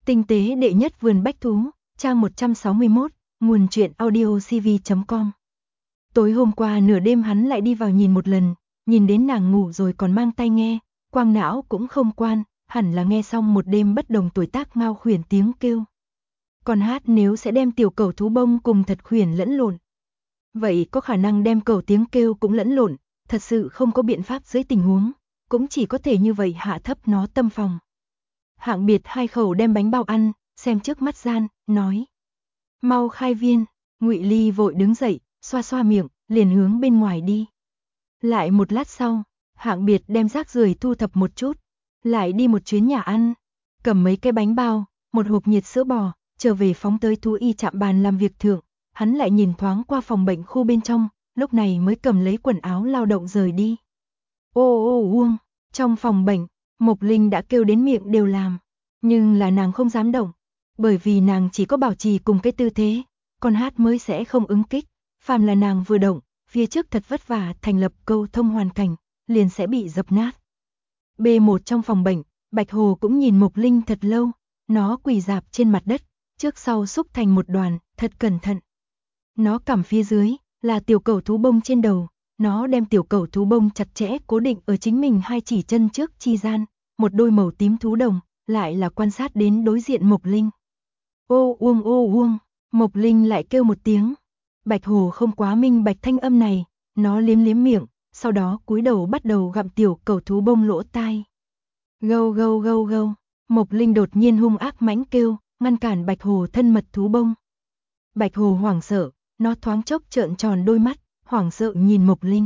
Tinh tế đệ nhất vườn bách thú, trang 161, nguồn truyện audiocv.com. Tối hôm qua nửa đêm hắn lại đi vào nhìn một lần, nhìn đến nàng ngủ rồi còn mang tai nghe, quang não cũng không quan, hẳn là nghe xong một đêm bất đồng tuổi tác Ngao Khuyển tiếng kêu. Còn hát nếu sẽ đem tiểu cẩu thú bông cùng thật khuyển lẫn lộn. Vậy có khả năng đem cẩu tiếng kêu cũng lẫn lộn, thật sự không có biện pháp dưới tình huống, cũng chỉ có thể như vậy hạ thấp nó tâm phòng. Hạng Biệt hai khẩu đem bánh bao ăn, xem trước mắt gian, nói: "Mau khai viên." Ngụy Ly vội đứng dậy, xoa xoa miệng, liền hướng bên ngoài đi. Lại một lát sau, Hạng Biệt đem rác rưởi thu thập một chút, lại đi một chuyến nhà ăn, cầm mấy cái bánh bao, một hộp nhiệt sữa bò, trở về phóng tới thú y trạm bàn làm việc thượng. Hắn lại nhìn thoáng qua phòng bệnh khu bên trong, lúc này mới cầm lấy quần áo lao động rời đi. Ô ô uông, trong phòng bệnh, Mộc Linh đã kêu đến miệng đều làm, nhưng là nàng không dám động, bởi vì nàng chỉ có bảo trì cùng cái tư thế, con hát mới sẽ không ứng kích, phàm là nàng vừa động, phía trước thật vất vả thành lập câu thông hoàn cảnh, liền sẽ bị dập nát. B1 trong phòng bệnh, Bạch Hồ cũng nhìn Mộc Linh thật lâu, nó quỳ rạp trên mặt đất, trước sau xúc thành một đoàn, thật cẩn thận. Nó cằm phía dưới, là tiểu cẩu thú bông trên đầu, nó đem tiểu cẩu thú bông chặt chẽ cố định ở chính mình hai chỉ chân trước chi gian, một đôi màu tím thú đồng, lại là quan sát đến đối diện Mộc Linh. Ô uông, Mộc Linh lại kêu một tiếng. Bạch Hồ không quá minh bạch thanh âm này, nó liếm liếm miệng, sau đó cúi đầu bắt đầu gặm tiểu cẩu thú bông lỗ tai. Gâu gâu gâu gâu, Mộc Linh đột nhiên hung ác mãnh kêu, ngăn cản Bạch Hồ thân mật thú bông. Bạch Hồ hoảng sợ, nó thoáng chốc trợn tròn đôi mắt, hoảng sợ nhìn Mộc Linh.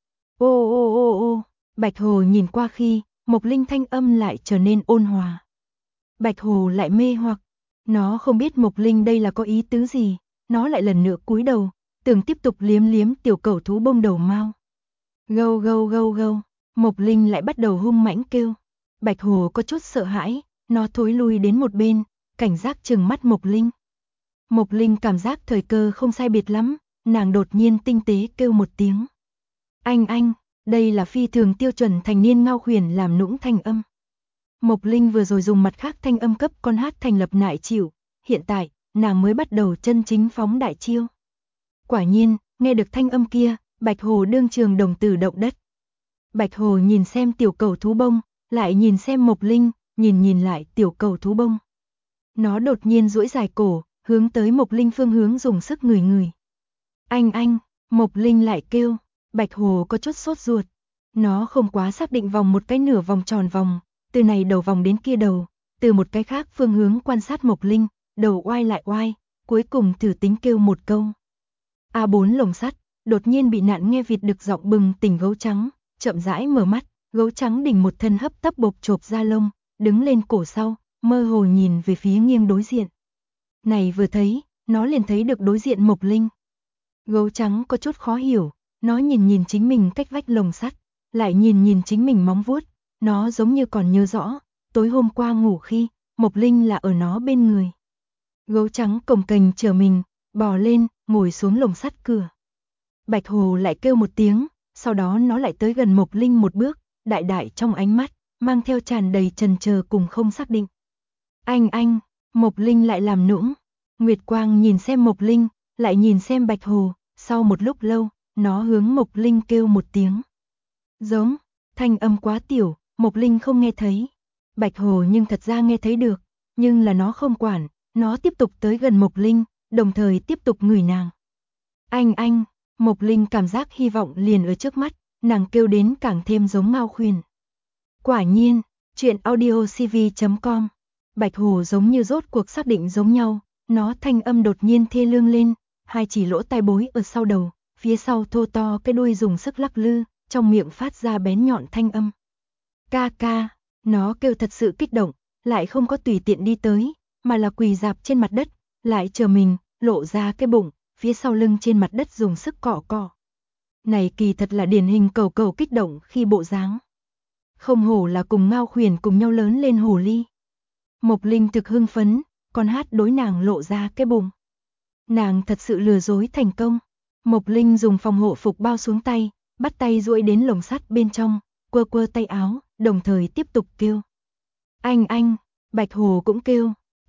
Ô, Bạch Hồ nhìn qua khi, Mộc Linh thanh âm lại trở nên ôn hòa. Bạch Hồ lại mê hoặc, nó không biết Mộc Linh đây là có ý tứ gì, nó lại lần nữa cúi đầu, tưởng tiếp tục liếm liếm tiểu cẩu thú bông đầu mao. Gâu gâu gâu gâu, Mộc Linh lại bắt đầu hung mãnh kêu. Bạch Hồ có chút sợ hãi, nó thối lui đến một bên, cảnh giác trừng mắt Mộc Linh. Mộc Linh cảm giác thời cơ không sai biệt lắm, nàng đột nhiên tinh tế kêu một tiếng. Anh, đây là phi thường tiêu chuẩn thành niên Ngao Khuyển làm nũng thanh âm. Mộc Linh vừa rồi dùng mặt khác thanh âm cấp con hát thành lập nại chịu, hiện tại, nàng mới bắt đầu chân chính phóng đại chiêu. Quả nhiên, nghe được thanh âm kia, Bạch Hồ đương trường đồng tử động đất. Bạch Hồ nhìn xem tiểu cẩu thú bông, lại nhìn xem Mộc Linh, nhìn lại tiểu cẩu thú bông. Nó đột nhiên duỗi dài cổ, hướng tới Mộc Linh phương hướng dùng sức ngửi. Anh, Mộc Linh lại kêu. Bạch Hồ có chút sốt ruột. Nó không quá xác định vòng một cái nửa vòng tròn vòng, từ này đầu vòng đến kia đầu, từ một cái khác phương hướng quan sát Mộc Linh, đầu oai lại oai, cuối cùng thử tính kêu một câu. A4 lồng sắt, đột nhiên bị nạn nghe vịt đực giọng bừng tỉnh gấu trắng, chậm rãi mở mắt, gấu trắng đỉnh một thân hấp tấp bộp chộp da lông, đứng lên cổ sau, mơ hồ nhìn về phía nghiêng đối diện. Này vừa thấy, nó liền thấy được đối diện Mộc Linh. Gấu trắng có chút khó hiểu, nó nhìn chính mình cách vách lồng sắt, lại nhìn chính mình móng vuốt, nó giống như còn nhớ rõ, tối hôm qua ngủ khi, Mộc Linh là ở nó bên người. Gấu trắng cồng kềnh trở mình, bò lên, ngồi xuống lồng sắt cửa. Bạch Hồ lại kêu một tiếng, sau đó nó lại tới gần Mộc Linh một bước, đại trong ánh mắt, mang theo tràn đầy chần chờ cùng không xác định. Anh, Mộc Linh lại làm nũng. Nguyệt Quang nhìn xem Mộc Linh, lại nhìn xem Bạch Hồ, sau một lúc lâu, nó hướng Mộc Linh kêu một tiếng. Giống, thanh âm quá tiểu, Mộc Linh không nghe thấy. Bạch Hồ nhưng thật ra nghe thấy được, nhưng là nó không quản, nó tiếp tục tới gần Mộc Linh, đồng thời tiếp tục ngửi nàng. Anh, Mộc Linh cảm giác hy vọng liền ở trước mắt, nàng kêu đến càng thêm giống Ngao Khuyển. Quả nhiên, truyện audiocv.com. Bạch Hồ giống như rốt cuộc xác định giống nhau, nó thanh âm đột nhiên thê lương lên, hai chỉ lỗ tai bối ở sau đầu, phía sau thô to cái đuôi dùng sức lắc lư, trong miệng phát ra bén nhọn thanh âm. Ca, nó kêu thật sự kích động, lại không có tùy tiện đi tới, mà là quỳ rạp trên mặt đất, lại chờ mình, lộ ra cái bụng, phía sau lưng trên mặt đất dùng sức cọ. Này kỳ thật là điển hình cẩu kích động khi bộ dáng. Không hổ là cùng Ngao Khuyển cùng nhau lớn lên hồ ly. Mộc Linh thực hưng phấn, con hát đối nàng lộ ra cái bụng. Nàng thật sự lừa dối thành công. Mộc Linh dùng phòng hộ phục bao xuống tay, bắt tay duỗi đến lồng sắt bên trong, quơ tay áo, đồng thời tiếp tục kêu. Anh, Bạch Hồ cũng kêu.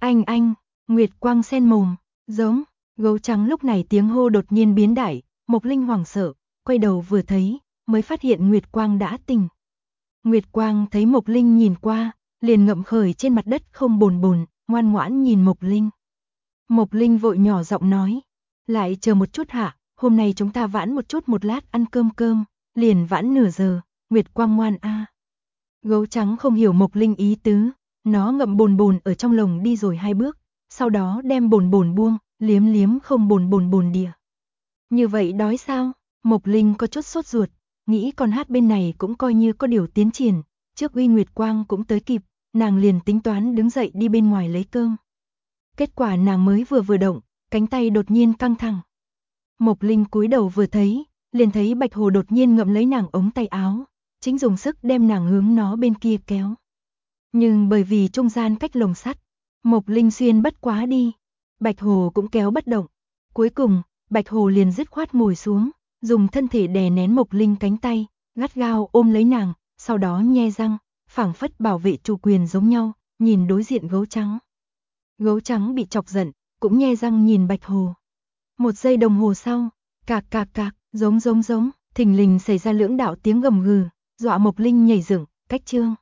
Anh, Nguyệt Quang sen mồm, giống, gấu trắng lúc này tiếng hô đột nhiên biến đại, Mộc Linh hoảng sợ, quay đầu vừa thấy, mới phát hiện Nguyệt Quang đã tỉnh. Nguyệt Quang thấy Mộc Linh nhìn qua, liền ngậm khởi trên mặt đất không bồn bồn, ngoan ngoãn nhìn Mộc Linh. Mộc Linh vội nhỏ giọng nói, lại chờ một chút hạ, hôm nay chúng ta vãn một chút một lát ăn cơm, liền vãn nửa giờ, Nguyệt Quang ngoan a. Gấu trắng không hiểu Mộc Linh ý tứ, nó ngậm bồn bồn ở trong lồng đi rồi 2 bước, sau đó đem bồn bồn buông, liếm liếm không bồn bồn đìa. Như vậy đói sao? Mộc Linh có chút sốt ruột, nghĩ con hát bên này cũng coi như có điều tiến triển, trước Uy Nguyệt Quang cũng tới kịp, nàng liền tính toán đứng dậy đi bên ngoài lấy cơm. Kết quả nàng mới vừa động, cánh tay đột nhiên căng thẳng. Mộc Linh cúi đầu vừa thấy, liền thấy Bạch Hồ đột nhiên ngậm lấy nàng ống tay áo, chính dùng sức đem nàng hướng nó bên kia kéo. Nhưng bởi vì trung gian cách lồng sắt, Mộc Linh xuyên bất quá đi, Bạch Hồ cũng kéo bất động. Cuối cùng, Bạch Hồ liền dứt khoát ngồi xuống, dùng thân thể đè nén Mộc Linh cánh tay, gắt gao ôm lấy nàng, sau đó nhe răng, phảng phất bảo vệ chủ quyền giống nhau, nhìn đối diện gấu trắng. Gấu trắng bị chọc giận, cũng nhe răng nhìn Bạch Hồ. 1 giây đồng hồ sau, cạc, giống, thình lình xảy ra lưỡng đạo tiếng gầm gừ, dọa Mộc Linh nhảy dựng, cách chương.